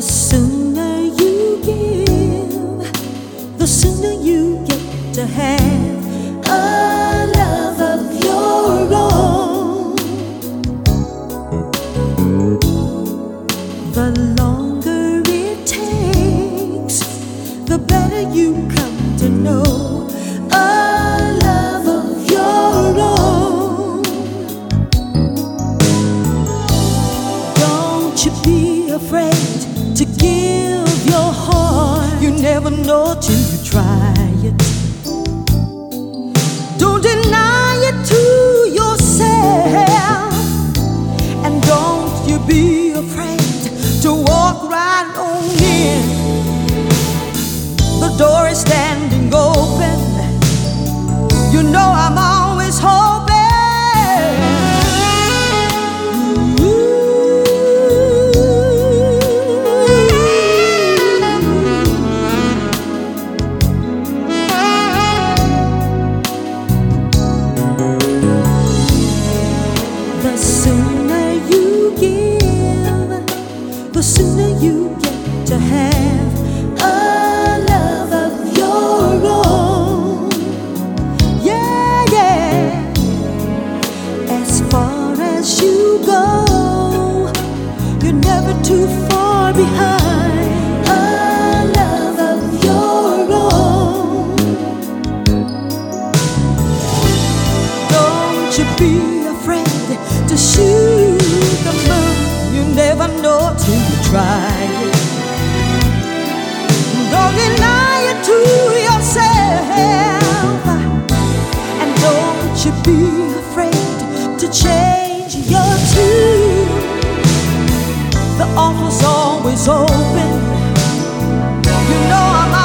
The sooner you give, the sooner you get to have a love of your own. The longer it takes, the better you come to know a love of your own. Don't you be afraid to give your heart. You never know till you try it. Don't deny it to yourself. And don't you be afraid to walk right on in. The door is standing open. You know I'm always hoping. The sooner you give, the sooner you get to have a love of your own. Yeah, yeah. As far as you go, you're never too far behind a love of your own. Don't you be afraid to shoot the moon. You never know till you try it. Don't deny it to yourself. And don't you be afraid to change your tune. The offer's always open. You know I'm